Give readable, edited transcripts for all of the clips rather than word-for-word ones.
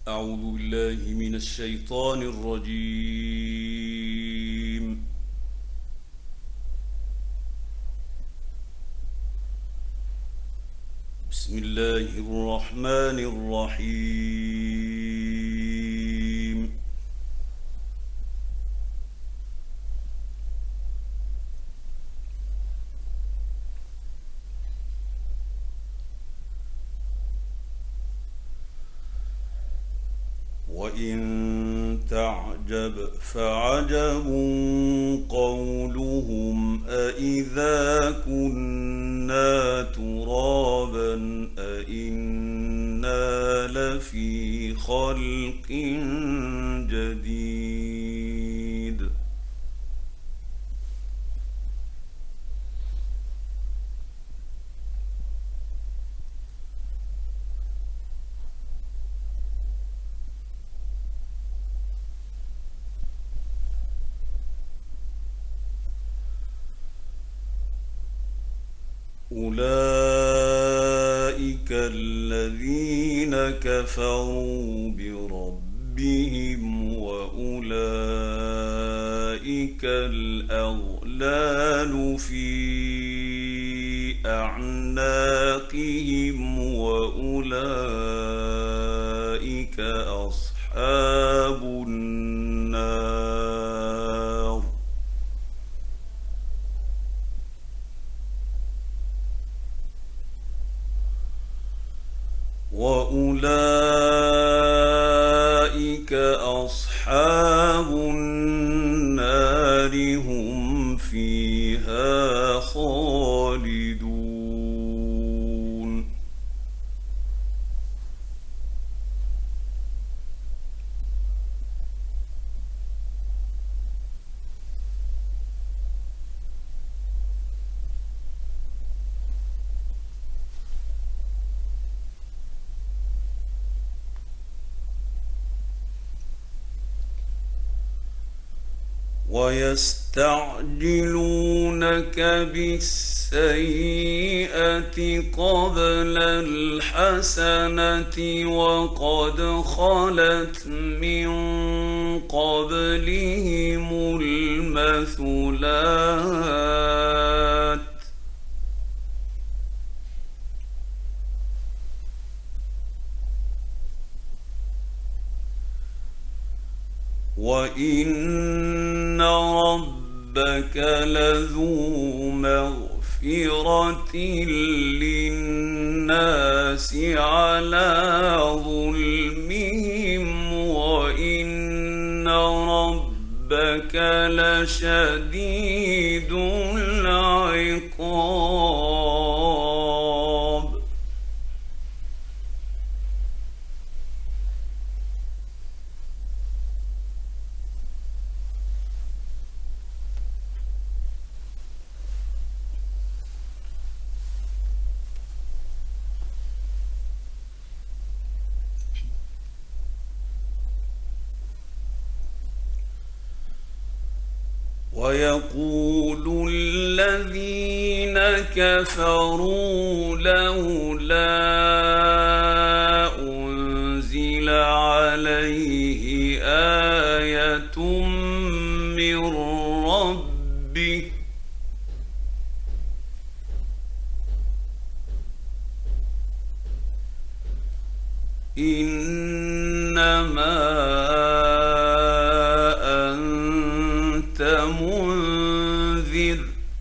أعوذ بالله من الشيطان الرجيم. بسم الله الرحمن الرحيم. وإن تعجب فعجب قولهم أإذا كنا ترابا أإنا لفي خلق جديد. أولئك الذين كفروا بربهم وأولئك الأغلال في أعناقهم وأولئك أصحاب النار. وأولئك أصحاب النار هم فيها خالدون. ويستعجلونك بالسيئة قبل الحسنة وقد خلت من قبلهم المثلات وإن ربك لذو مغفرة للناس على ظلمهم وإن ربك لشديد العقاب. ويقول الذين كفروا لولا أنزل عليه آية من ربه إنما منذر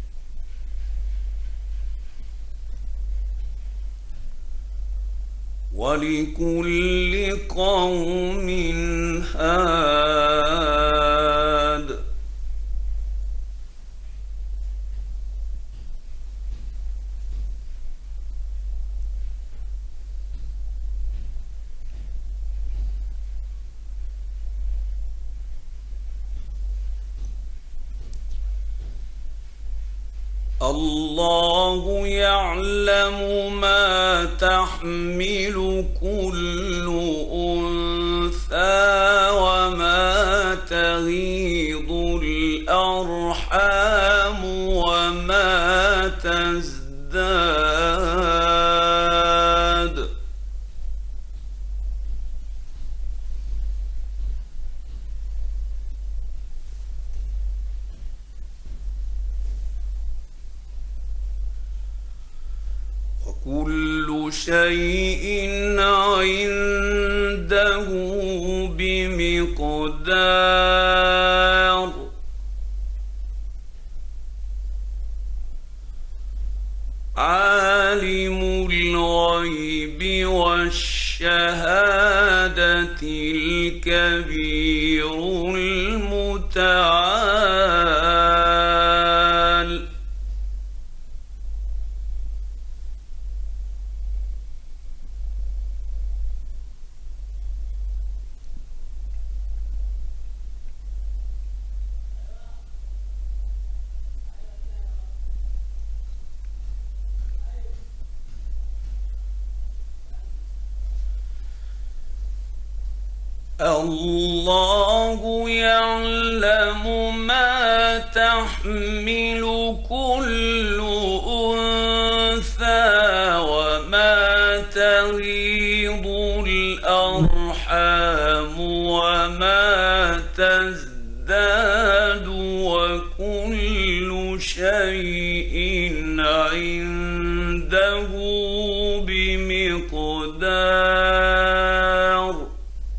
ولكل قوم هاد. الله يعلم ما تحمل كل أنثى وما تغيض الأرحام وما تزداد شيء عنده بمقدار عالم الغيب والشهادة الكبير المتعال الله يعلم ما تحمل كل أنثى وما تغيض الأرحام وما تزداد وكل شيء عنده بمقدار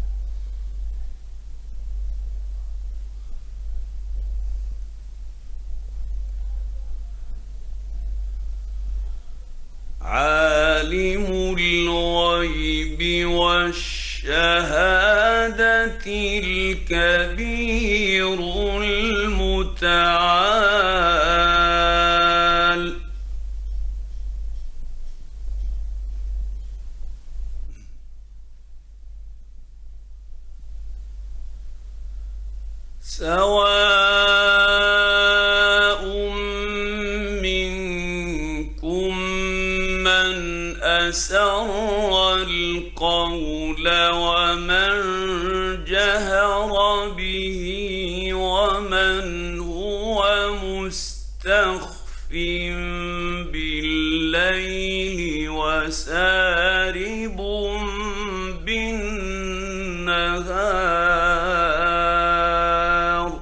عالم الغيب والشهادة الكبير المتعال سواء منكم من أسر القول ومن جهر به ومن هو مستخف بالليل وسارب بالنهار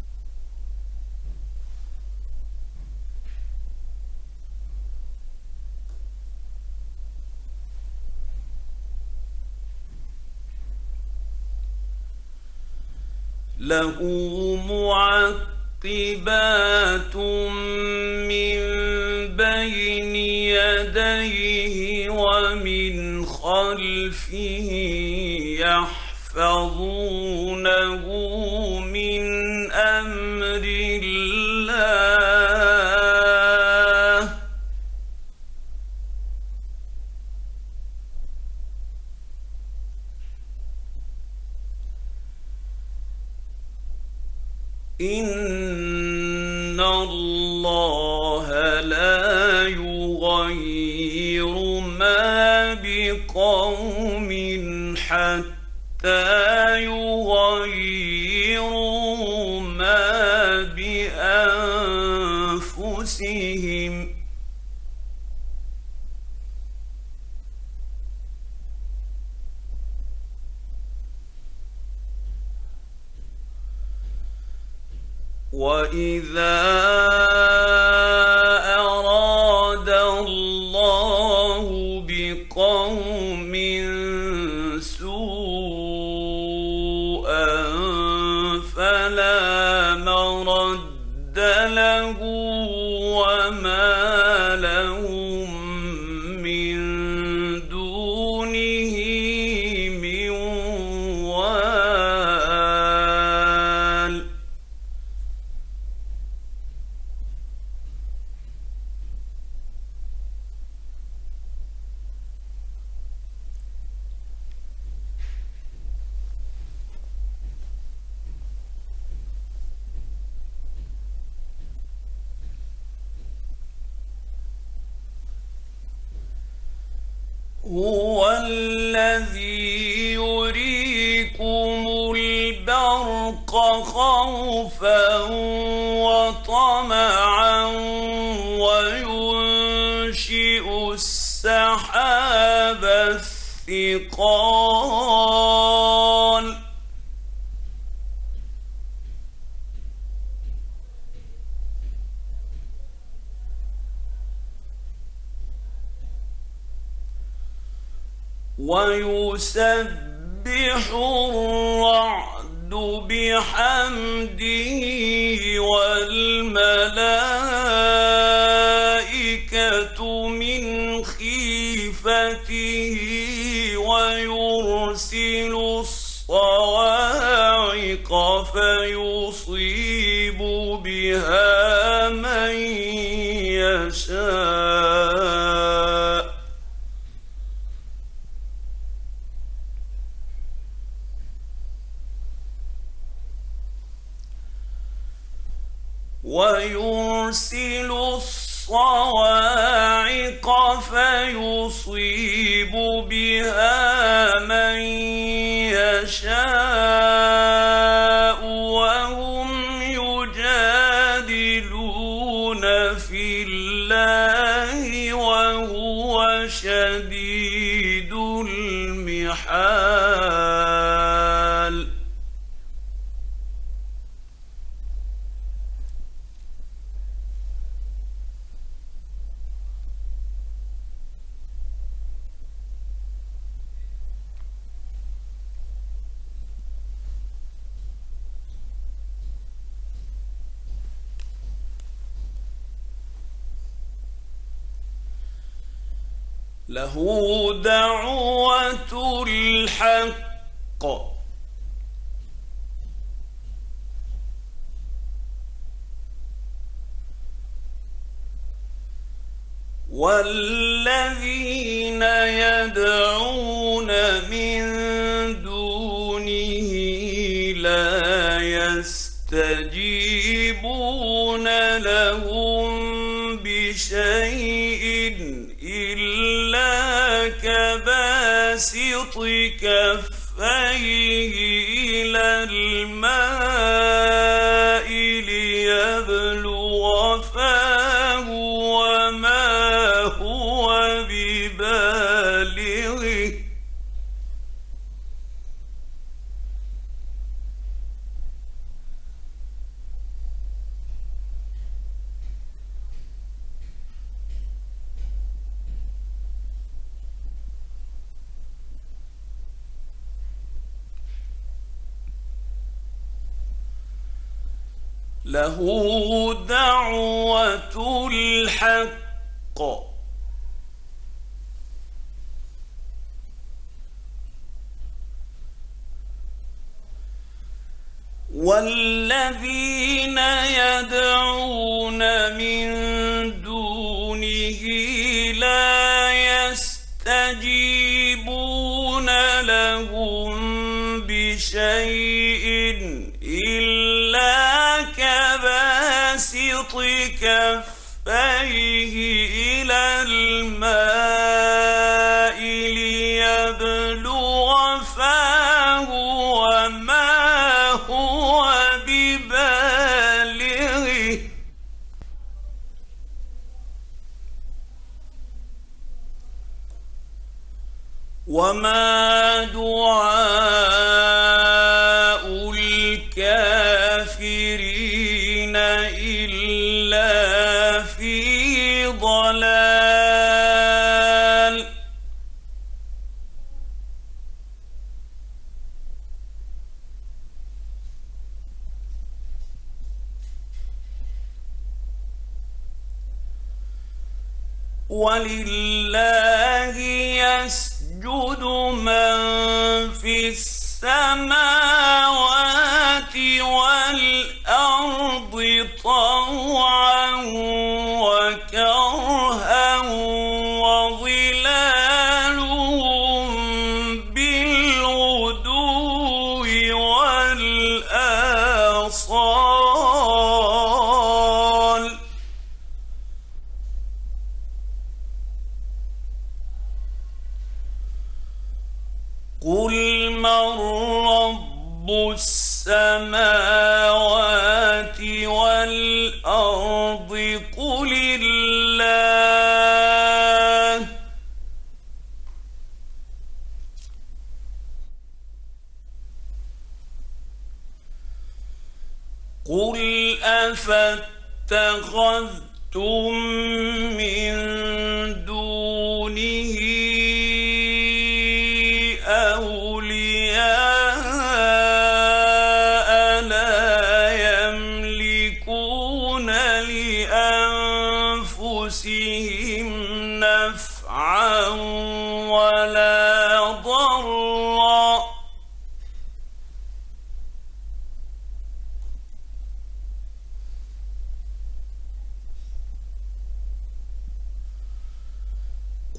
له معقبات من بين يديه ومن خلفه يحفظونه من أمر الله إن الله لا يغير ما بقوم حتى يغيروا ما بأنفسهم وإذا أراد الله بقوم سوءا فلا مرد له وما لهم من دونه من وال هو الذي يريكم البرق خوفا وطمعا وينشئ السحاب الثقال ويسبح الرعد بحمده والملائكة من خيفته ويرسل الصواعق فيصيب بها من يشاء ويرسل الصواعق فيصيب بها من يشاء وهم يجادلون في الله وهو شديد المحال له دعوة الحق والذين يدعون من دونه لا يستجيبون لهم بشيء إلا كباسط كفيه إلى الماء ليبلغ فاه وما هو ببالغه له دعوة الحق والذين يدعون من دونه لا يستجيبون لهم بشيء إلا كباسط كفيه إلى الماء ليبلغ فاه وما هو ببالغه وما دعاء الكافرين إلا في ضلال ولله يسجد من في السماوات والأرض طوعا وكرها وظلالهم بالغدو والآصال قل من رب السماوات والأرض قل الله قل أفاتخذتم من دونه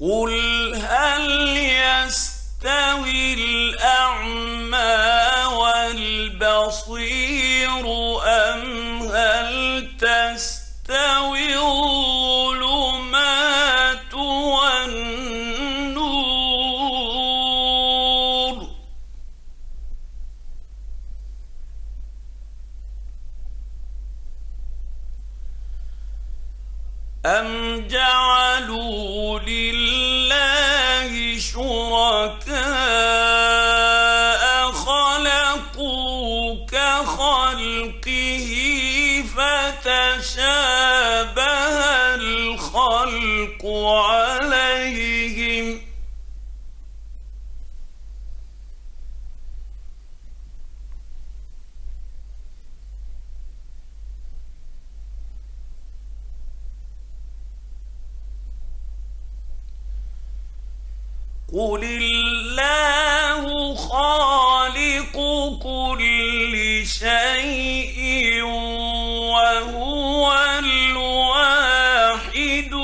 قل هل يستوي الأعمى والبصير أم هل تستوي الظلمات والنور أم جعلوا لله شركاء خلقوا كخلقه فتشابه الخلق عليهم قل الله خالق كل شيء وهو الواحد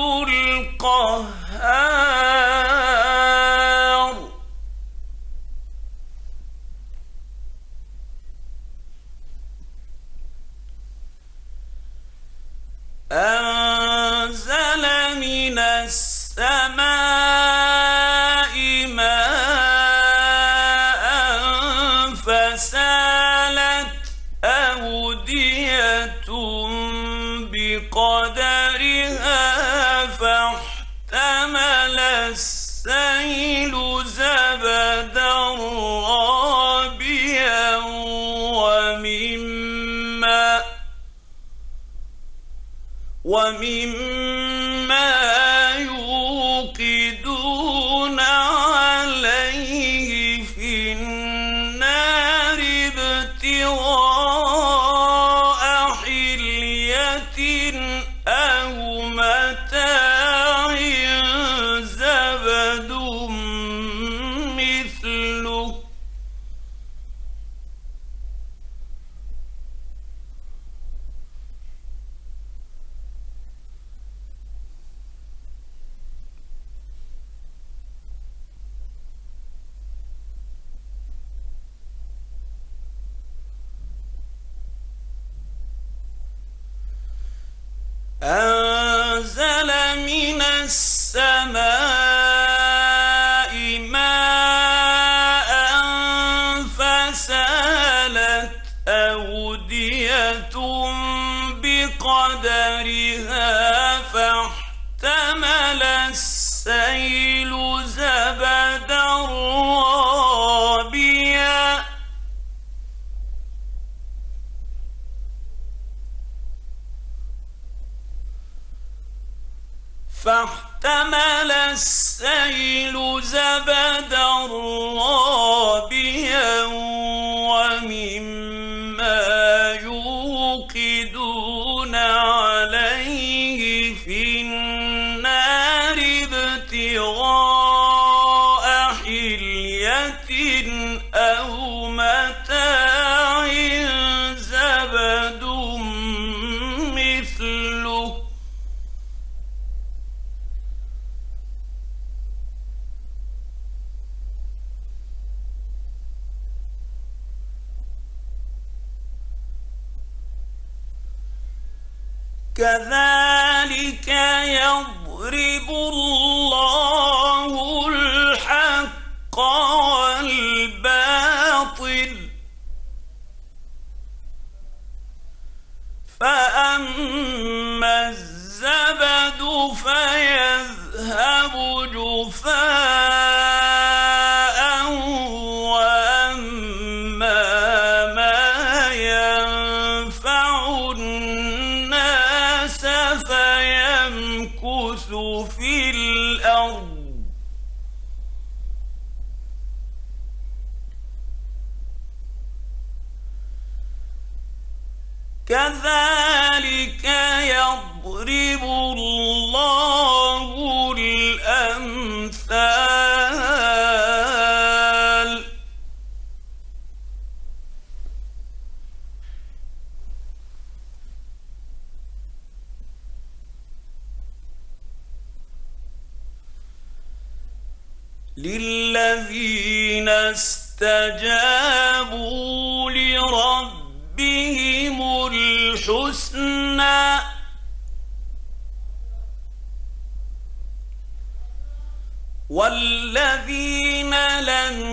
القهار أنزل من السماء ماء فسالت أودية بقدرها فاحتمل السيل زبدا رابيا ومما يوقدون عليه في النار ابتغاء حلية أو متاع زبد مثله أنزل من السماء ماء فسالت أودية بقدرها فاحتمل السيل زبدا رابيا فاحتمل السيل زبدا رابيا ومما يوقدون عليه في النار ابتغاء حلية أو متاع زبد مثله كذلك يضرب الله الحق والباطل فأما الزبد فيذهب جفاء وأما ما ينفع الناس فيمكث في الأرض كذلك يضرب الله الأمثال للذين استجابوا لربهم الحسنى والذين لم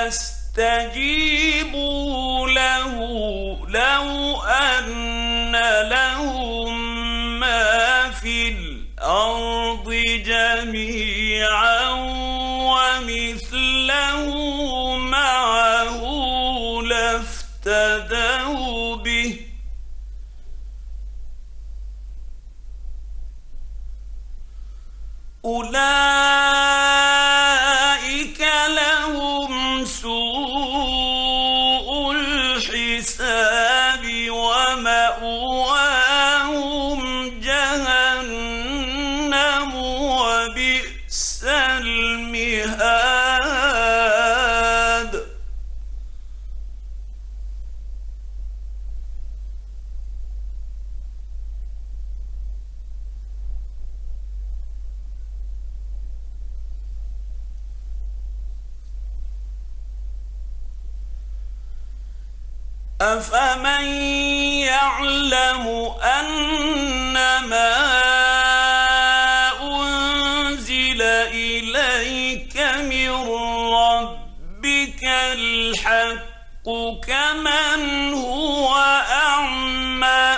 يستجيبوا له لو أن لهم ما في الأرض جميعا ومثله معه لافتدوا به أولئك لهم سوء الحساب ومأواهم جهنم وبئس المهاد أفمن يعلم أنما أنزل إليك من ربك الحق كمن هو أعمى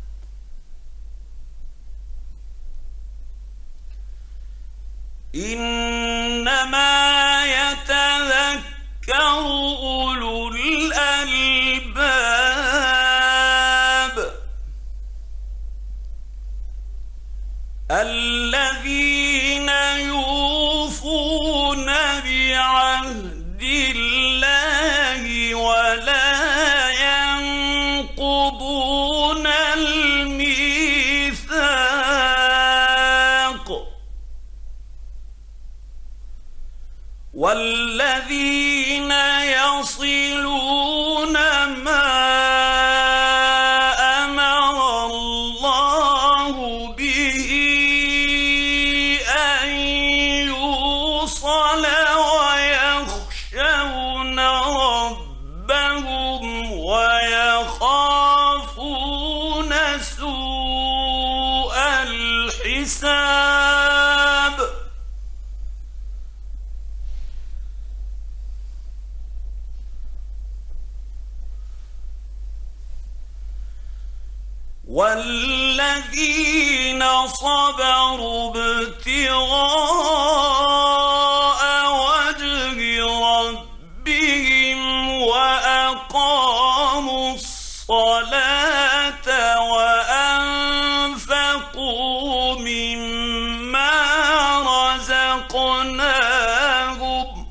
إنما يتذكر أولو الألباب الذين يوفون بعهد الله ولا ينقضون الميثاق والذين يصلون ما أمر الله به أن يوصل ويخشون ربهم ويخافون سوء الحساب والذين صبروا ابتغاء وجه ربهم وأقاموا الصلاة وأنفقوا مما رزقناهم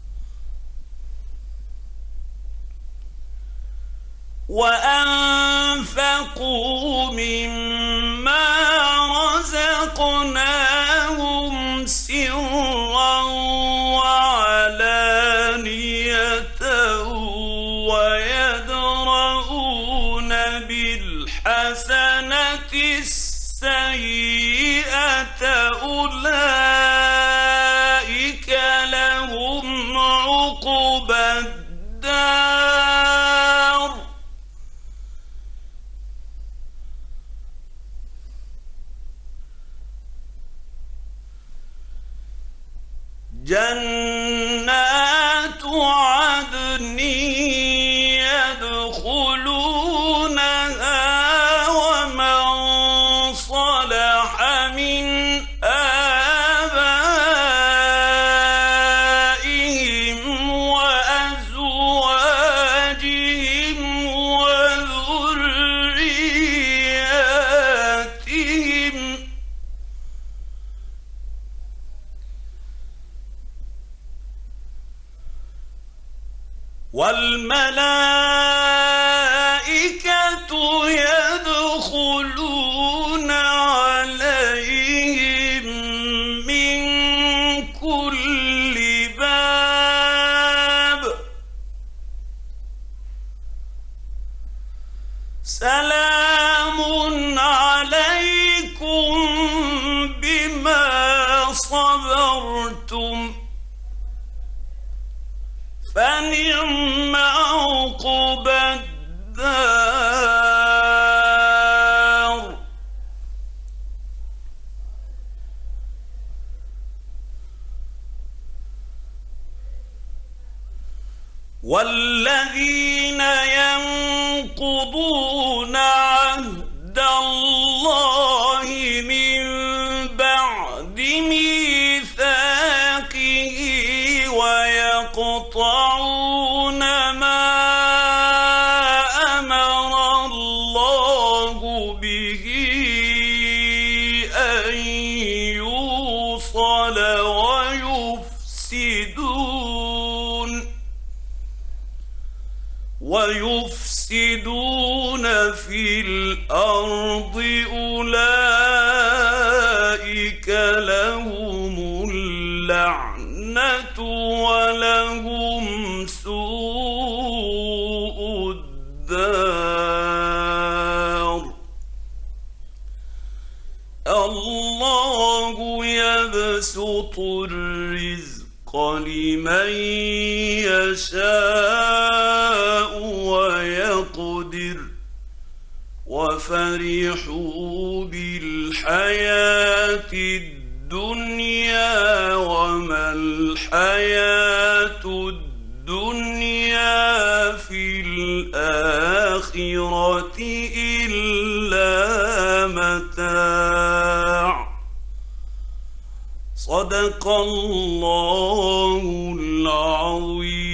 سرا وعلانية ويدرؤون بالحسنة السيئة أولئك لهم عقبى الدار جنات عدن يدخلونها ومن صلح من آبائهم وأزواجهم وذرياتهم والملائكة يدخلون عليهم من كل باب سلام عليكم بما صبرتم فنعم عقبى الدار. والذين ينقضون عهد الله من بعد ميثاقه ويقطعون ما أمر الله به أن يوصل ويفسدون في الأرض أولئك لهم اللعنة ولهم سوء الدار. الله يبسط الرزق لمن يشاء ويقدر وفرحوا بالحياة الدنيا وما الحياة الدنيا في الآخرة إلا متاع. صدق الله العظيم.